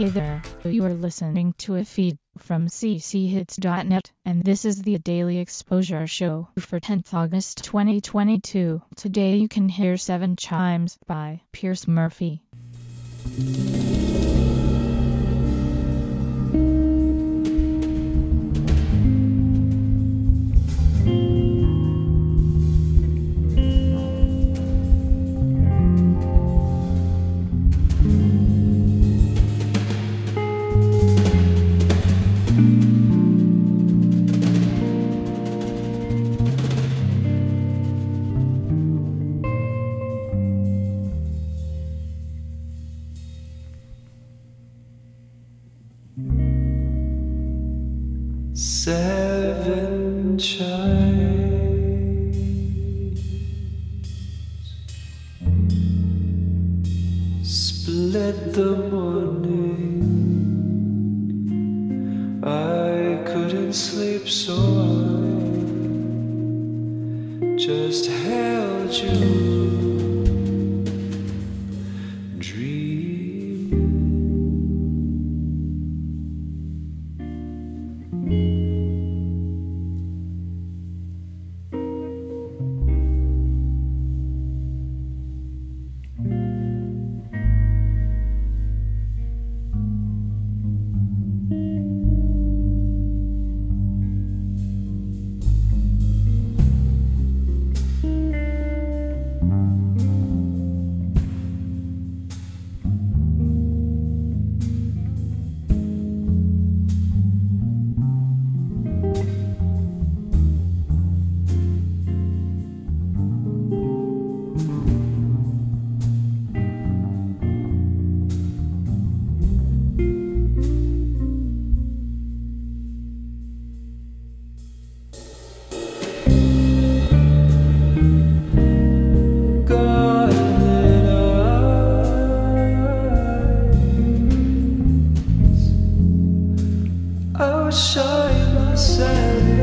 Hey there, you are listening to a feed from cchits.net, and this is the Daily Exposure Show for 10th August 2022. Today you can hear 7 Chimes by Pierce Murphy. Seven chimes split the morning. I couldn't sleep, so I just held you. Shine, I said.